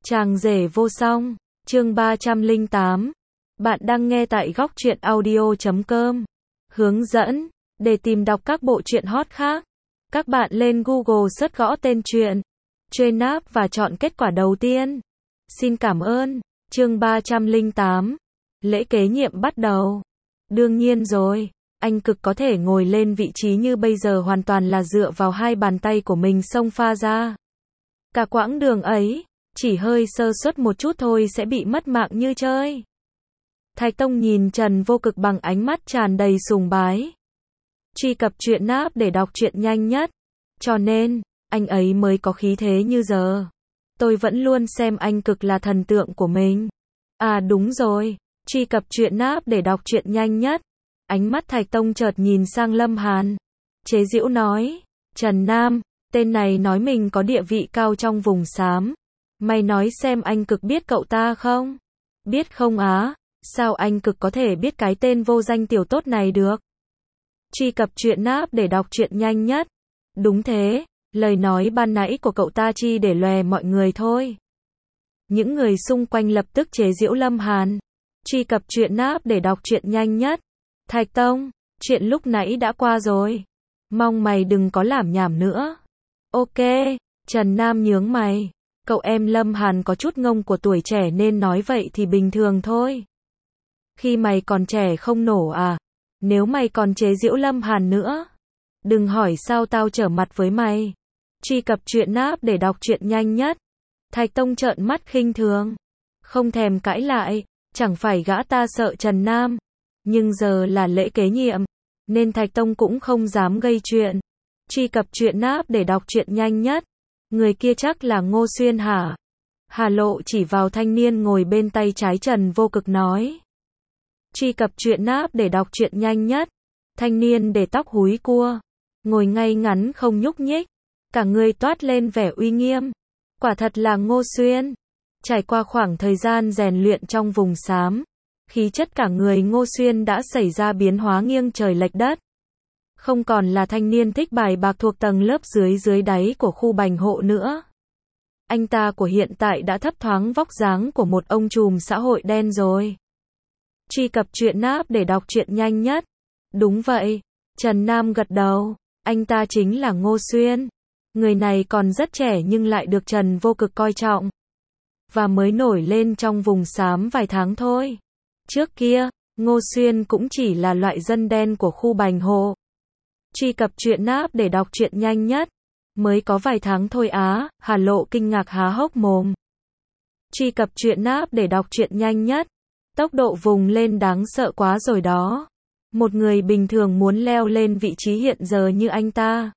Chàng rể vô song, chương 308. Bạn đang nghe tại góc truyện audio.com. Hướng dẫn, để tìm đọc các bộ truyện hot khác, các bạn lên Google search gõ tên truyện, truy nạp và chọn kết quả đầu tiên. Xin cảm ơn. Chương 308. Lễ kế nhiệm bắt đầu. Đương nhiên rồi, anh Cực có thể ngồi lên vị trí như bây giờ hoàn toàn là dựa vào hai bàn tay của mình xông pha ra. Cả quãng đường ấy, chỉ hơi sơ suất một chút thôi sẽ bị mất mạng như chơi. Thạch Tông nhìn Trần Vô Cực bằng ánh mắt tràn đầy sùng bái. Truy cập truyện app để đọc truyện nhanh nhất. Cho nên, anh ấy mới có khí thế như giờ. Tôi vẫn luôn xem anh Cực là thần tượng của mình. À đúng rồi, truy cập truyện app để đọc truyện nhanh nhất. Ánh mắt Thạch Tông chợt nhìn sang Lâm Hàn. Chế giễu nói, Trần Nam, tên này nói mình có địa vị cao trong vùng xám. Mày nói xem anh Cực biết cậu ta không? Biết không á? Sao anh Cực có thể biết cái tên vô danh tiểu tốt này được? Truy cập truyện app để đọc truyện nhanh nhất. Đúng thế, lời nói ban nãy của cậu ta chỉ để lòe mọi người thôi. Những người xung quanh lập tức chế giễu Lâm Hàn. Truy cập truyện app để đọc truyện nhanh nhất. Thạch Tông, chuyện lúc nãy đã qua rồi. Mong mày đừng có lảm nhảm nữa. Ok, Trần Nam nhướng mày. Cậu em Lâm Hàn có chút ngông của tuổi trẻ nên nói vậy thì bình thường thôi. Khi mày còn trẻ không nổ à? Nếu mày còn chế giễu Lâm Hàn nữa, đừng hỏi sao tao trở mặt với mày. Truy cập truyện app để đọc truyện nhanh nhất. Thạch Tông trợn mắt khinh thường. Không thèm cãi lại, chẳng phải gã ta sợ Trần Nam. Nhưng giờ là lễ kế nhiệm, nên Thạch Tông cũng không dám gây chuyện. Truy cập truyện app để đọc truyện nhanh nhất. Người kia chắc là Ngô Xuyên hả? Hà Lộ chỉ vào thanh niên ngồi bên tay trái Trần Vô Cực nói. Truy cập truyện app để đọc truyện nhanh nhất. Thanh niên để tóc húi cua, ngồi ngay ngắn không nhúc nhích, cả người toát lên vẻ uy nghiêm. Quả thật là Ngô Xuyên. Trải qua khoảng thời gian rèn luyện trong vùng xám, khí chất cả người Ngô Xuyên đã xảy ra biến hóa nghiêng trời lệch đất. Không còn là thanh niên thích bài bạc thuộc tầng lớp dưới đáy của khu bành hộ nữa. Anh ta của hiện tại đã thấp thoáng vóc dáng của một ông trùm xã hội đen rồi. Truy cập truyện app để đọc truyện nhanh nhất. Đúng vậy, Trần Nam gật đầu, anh ta chính là Ngô Xuyên. Người này còn rất trẻ nhưng lại được Trần Vô Cực coi trọng. Và mới nổi lên trong vùng xám vài tháng thôi. Trước kia, Ngô Xuyên cũng chỉ là loại dân đen của khu bành hộ. Truy cập truyện app để đọc truyện nhanh nhất. Mới có vài tháng thôi á, Hà Lộ kinh ngạc há hốc mồm. Truy cập truyện app để đọc truyện nhanh nhất. Tốc độ vùng lên đáng sợ quá rồi đó. Một người bình thường muốn leo lên vị trí hiện giờ như anh ta,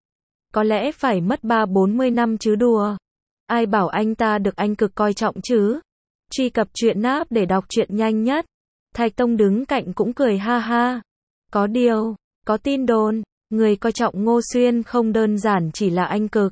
có lẽ phải mất 30-40 năm chứ đùa. Ai bảo anh ta được anh Cực coi trọng chứ? Truy cập truyện app để đọc truyện nhanh nhất. Thạch Tông đứng cạnh cũng cười ha ha. Có điều, có tin đồn, người coi trọng Ngô Xuyên không đơn giản chỉ là anh Cực.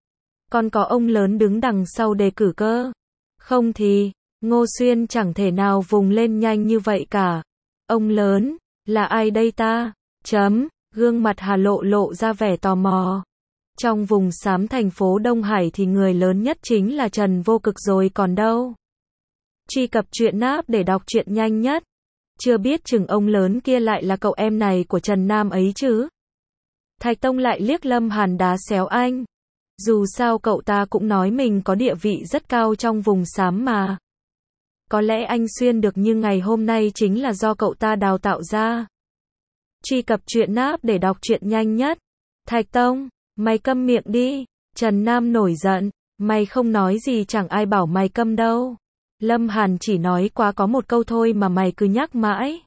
Còn có ông lớn đứng đằng sau đề cử cơ. Không thì, Ngô Xuyên chẳng thể nào vùng lên nhanh như vậy cả. Ông lớn, là ai đây ta? Gương mặt Hà Lộ lộ ra vẻ tò mò. Trong vùng xám thành phố Đông Hải thì người lớn nhất chính là Trần Vô Cực rồi còn đâu. Truy cập truyện app để đọc truyện nhanh nhất. Chưa biết chừng ông lớn kia lại là cậu em này của Trần Nam ấy chứ. Thạch Tông lại liếc Lâm Hàn đá xéo anh. Dù sao cậu ta cũng nói mình có địa vị rất cao trong vùng xám mà. Có lẽ anh Xuyên được như ngày hôm nay chính là do cậu ta đào tạo ra. Truy cập truyện app để đọc truyện nhanh nhất. Thạch Tông, mày câm miệng đi. Trần Nam nổi giận. Mày không nói gì chẳng ai bảo mày câm đâu. Lâm Hàn chỉ nói quá có một câu thôi mà mày cứ nhắc mãi.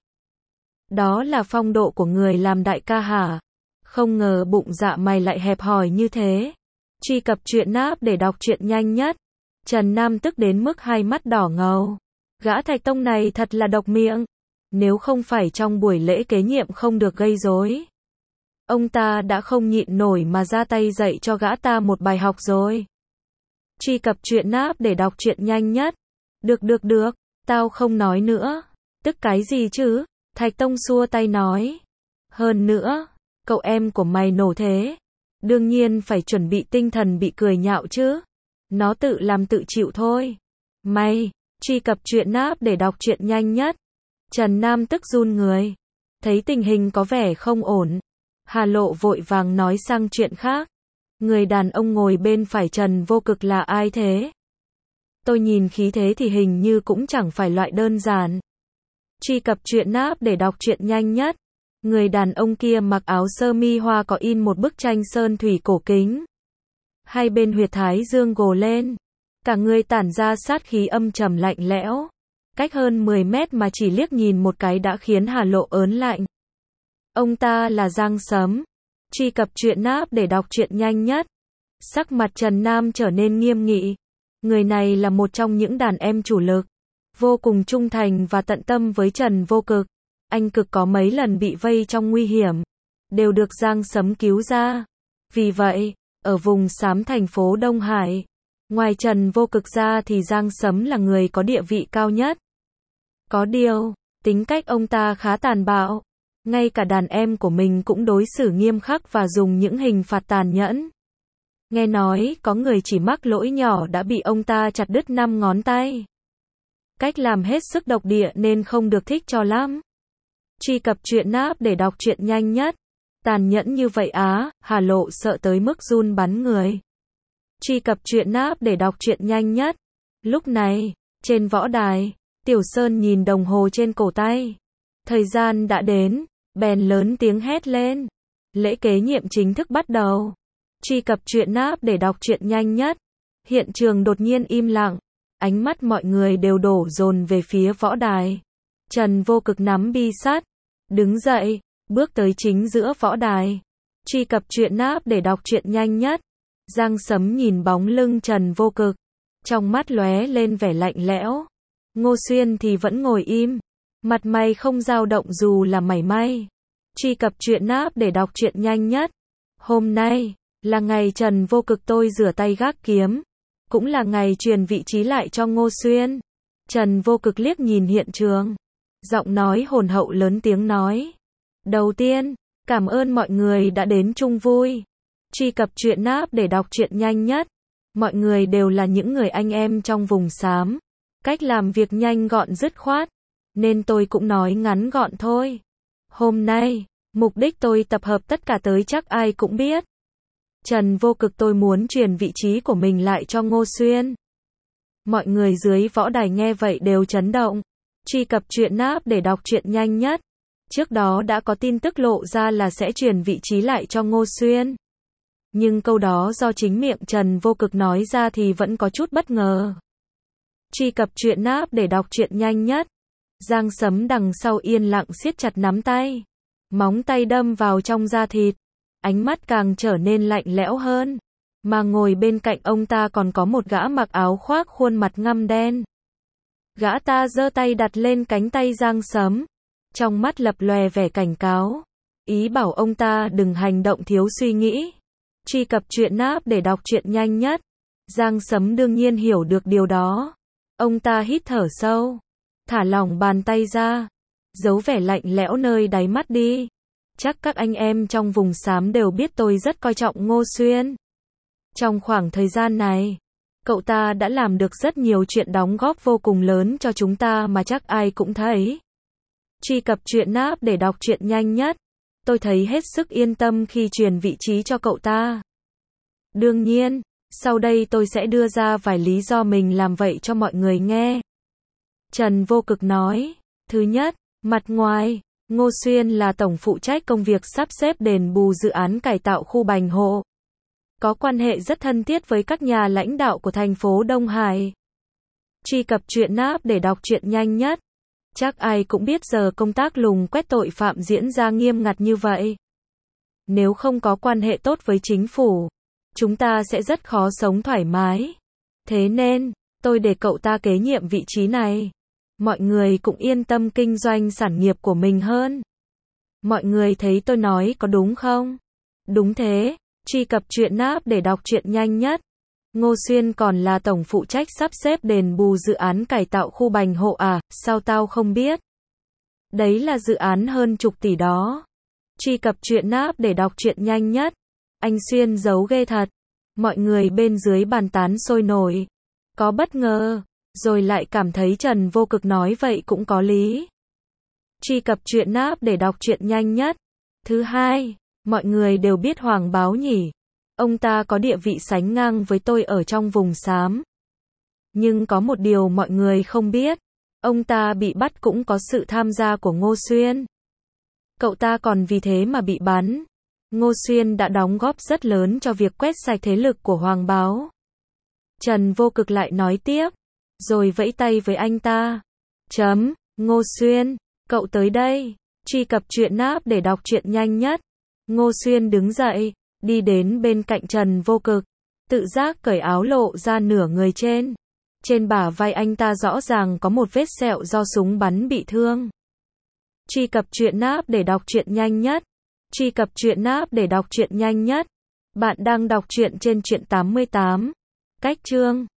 Đó là phong độ của người làm đại ca hả? Không ngờ bụng dạ mày lại hẹp hòi như thế. Truy cập truyện app để đọc truyện nhanh nhất. Trần Nam tức đến mức hai mắt đỏ ngầu. Gã Thạch Tông này thật là độc miệng. Nếu không phải trong buổi lễ kế nhiệm không được gây rối, ông ta đã không nhịn nổi mà ra tay dạy cho gã ta một bài học rồi. Truy cập truyện app để đọc truyện nhanh nhất. Được, tao không nói nữa. Tức cái gì chứ? Thạch Tông xua tay nói. Hơn nữa, cậu em của mày nổ thế, đương nhiên phải chuẩn bị tinh thần bị cười nhạo chứ. Nó tự làm tự chịu thôi. May, truy cập truyện app để đọc truyện nhanh nhất. Trần Nam tức run người. Thấy tình hình có vẻ không ổn. Hà Lộ vội vàng nói sang chuyện khác. Người đàn ông ngồi bên phải Trần Vô Cực là ai thế? Tôi nhìn khí thế thì hình như cũng chẳng phải loại đơn giản. Truy cập truyện app để đọc truyện nhanh nhất. Người đàn ông kia mặc áo sơ mi hoa có in một bức tranh sơn thủy cổ kính. Hai bên huyệt thái dương gồ lên. Cả người tản ra sát khí âm trầm lạnh lẽo. Cách hơn 10 mét mà chỉ liếc nhìn một cái đã khiến Hà Lộ ớn lạnh. Ông ta là Giang Sấm. Truy cập truyện app để đọc truyện nhanh nhất. Sắc mặt Trần Nam trở nên nghiêm nghị. Người này là một trong những đàn em chủ lực. Vô cùng trung thành và tận tâm với Trần Vô Cực. Anh cực có mấy lần bị vây trong nguy hiểm. Đều được Giang Sấm cứu ra. Vì vậy, ở vùng xám thành phố Đông Hải, ngoài Trần Vô Cực ra thì Giang Sấm là người có địa vị cao nhất. Có điều, tính cách ông ta khá tàn bạo. Ngay cả đàn em của mình cũng đối xử nghiêm khắc và dùng những hình phạt tàn nhẫn. Nghe nói, có người chỉ mắc lỗi nhỏ đã bị ông ta chặt đứt 5 ngón tay. Cách làm hết sức độc địa nên không được thích cho lắm. Truy cập truyện app để đọc truyện nhanh nhất. Tàn nhẫn như vậy á, Hà Lộ sợ tới mức run bắn người. Truy cập truyện app để đọc truyện nhanh nhất. Lúc này, trên võ đài, Tiểu Sơn nhìn đồng hồ trên cổ tay. Thời gian đã đến, bèn lớn tiếng hét lên. Lễ kế nhiệm chính thức bắt đầu. Truy cập truyện app để đọc truyện nhanh nhất. Hiện trường đột nhiên im lặng. Ánh mắt mọi người đều đổ dồn về phía võ đài. Trần Vô Cực nắm bi sắt, đứng dậy, bước tới chính giữa võ đài. Truy cập truyện app để đọc truyện nhanh nhất. Giang Sấm nhìn bóng lưng Trần Vô Cực, trong mắt lóe lên vẻ lạnh lẽo. Ngô Xuyên thì vẫn ngồi im, mặt mày không dao động dù là mảy may. Truy cập truyện app để đọc truyện nhanh nhất. Hôm nay là ngày Trần Vô Cực tôi rửa tay gác kiếm, cũng là ngày truyền vị trí lại cho Ngô Xuyên. Trần Vô Cực liếc nhìn hiện trường, giọng nói hồn hậu lớn tiếng nói. Đầu tiên, cảm ơn mọi người đã đến chung vui. Truy cập truyện app để đọc truyện nhanh nhất. Mọi người đều là những người anh em trong vùng xám. Cách làm việc nhanh gọn dứt khoát, nên tôi cũng nói ngắn gọn thôi. Hôm nay, mục đích tôi tập hợp tất cả tới chắc ai cũng biết. Trần Vô Cực tôi muốn truyền vị trí của mình lại cho Ngô Xuyên. Mọi người dưới võ đài nghe vậy đều chấn động. Truy cập truyện app để đọc truyện nhanh nhất. Trước đó đã có tin tức lộ ra là sẽ truyền vị trí lại cho Ngô Xuyên. Nhưng câu đó do chính miệng Trần Vô Cực nói ra thì vẫn có chút bất ngờ. Truy cập truyện app để đọc truyện nhanh nhất. Giang Sấm đằng sau yên lặng siết chặt nắm tay. Móng tay đâm vào trong da thịt. Ánh mắt càng trở nên lạnh lẽo hơn. Mà ngồi bên cạnh ông ta còn có một gã mặc áo khoác khuôn mặt ngăm đen. Gã ta giơ tay đặt lên cánh tay Giang Sấm. Trong mắt lập lòe vẻ cảnh cáo. Ý bảo ông ta đừng hành động thiếu suy nghĩ. Truy cập truyện app để đọc truyện nhanh nhất. Giang Sấm đương nhiên hiểu được điều đó. Ông ta hít thở sâu, thả lỏng bàn tay ra, giấu vẻ lạnh lẽo nơi đáy mắt đi. Chắc các anh em trong vùng xám đều biết tôi rất coi trọng Ngô Xuyên. Trong khoảng thời gian này, cậu ta đã làm được rất nhiều chuyện đóng góp vô cùng lớn cho chúng ta mà chắc ai cũng thấy. Truy cập truyện app để đọc truyện nhanh nhất. Tôi thấy hết sức yên tâm khi truyền vị trí cho cậu ta. Đương nhiên, sau đây tôi sẽ đưa ra vài lý do mình làm vậy cho mọi người nghe. Trần Vô Cực nói. Thứ nhất, mặt ngoài, Ngô Xuyên là tổng phụ trách công việc sắp xếp đền bù dự án cải tạo khu Bành Hộ. Có quan hệ rất thân thiết với các nhà lãnh đạo của thành phố Đông Hải. Truy cập truyện app để đọc truyện nhanh nhất. Chắc ai cũng biết giờ công tác lùng quét tội phạm diễn ra nghiêm ngặt như vậy. Nếu không có quan hệ tốt với chính phủ, chúng ta sẽ rất khó sống thoải mái. Thế nên, tôi để cậu ta kế nhiệm vị trí này. Mọi người cũng yên tâm kinh doanh sản nghiệp của mình hơn. Mọi người thấy tôi nói có đúng không? Đúng thế. Truy cập truyện app để đọc truyện nhanh nhất. Ngô Xuyên còn là tổng phụ trách sắp xếp đền bù dự án cải tạo khu Bành Hộ à, sao tao không biết? Đấy là dự án hơn chục tỷ đó. Truy cập truyện app để đọc truyện nhanh nhất. Anh Xuyên giấu ghê thật. Mọi người bên dưới bàn tán sôi nổi. Có bất ngờ, rồi lại cảm thấy Trần Vô Cực nói vậy cũng có lý. Truy cập truyện app để đọc truyện nhanh nhất. Thứ hai, mọi người đều biết Hoàng Báo nhỉ. Ông ta có địa vị sánh ngang với tôi ở trong vùng xám. Nhưng có một điều mọi người không biết. Ông ta bị bắt cũng có sự tham gia của Ngô Xuyên. Cậu ta còn vì thế mà bị bắn. Ngô Xuyên đã đóng góp rất lớn cho việc quét sạch thế lực của Hoàng Báo. Trần Vô Cực lại nói tiếp, rồi vẫy tay với anh ta. Ngô Xuyên, cậu tới đây. Truy cập truyện app để đọc truyện nhanh nhất. Ngô Xuyên đứng dậy, đi đến bên cạnh Trần Vô Cực, tự giác cởi áo lộ ra nửa người trên. Trên bả vai anh ta rõ ràng có một vết sẹo do súng bắn bị thương. Truy cập truyện app để đọc truyện nhanh nhất. Truy cập truyện app để đọc truyện nhanh nhất. Bạn đang đọc truyện trên truyện 88. Cách chương.